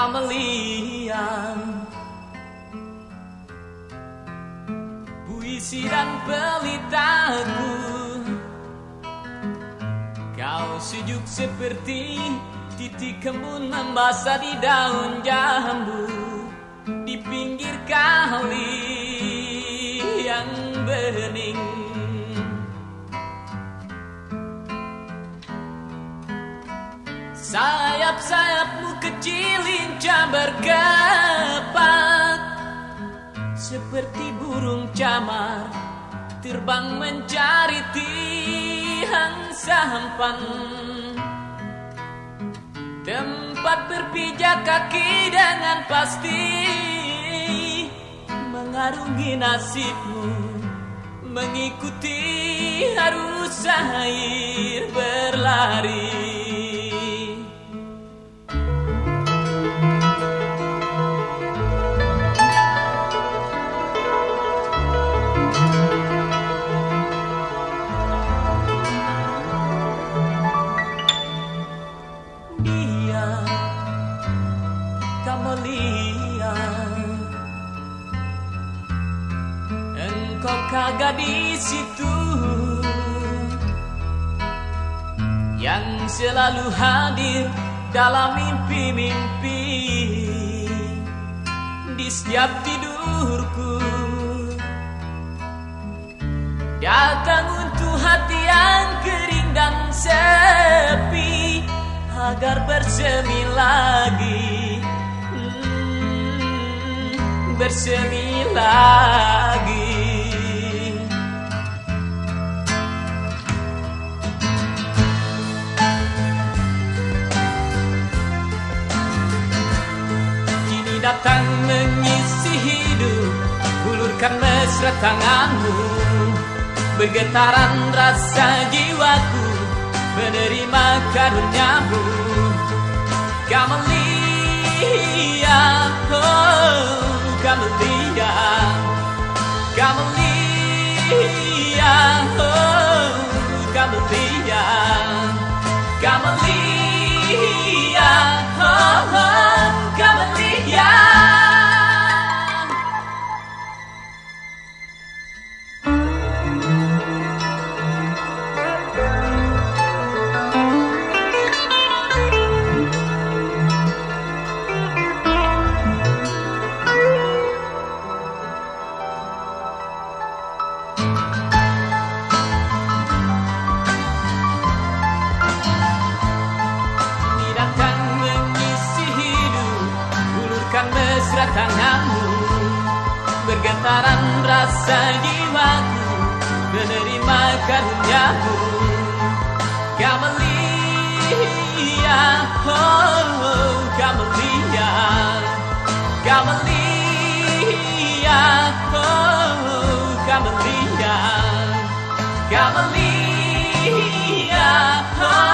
Camelia, puisi dan pelitaku. Kau sejuk seperti titik embun membasah di daun jambu di pinggir kali yang bening. Sayap-sayapmu kecil lincah berkepak seperti burung camar terbang mencari tiang sampan, tempat berpijak kaki dengan pasti mengarungi nasibmu, mengikuti arus air berlari. Camelia, engkau kagak di situ yang selalu hadir dalam mimpi-mimpi di setiap tidurku, datang untuk hati yang kering dan sepi agar bersemi lagi, bersemi lagi. Kini datang mengisi hidup, hulurkan mesra tanganmu, bergetaran rasa jiwaku menerima karuniamu. Camelia, oh Camelia, Camelia, oh Camelia, Camelia, oh Camelia. Mesra tanganmu, bergetaran rasa jiwaku menerima karuniamu. Camelia, oh Camelia, Camelia, oh Camelia, Camelia, oh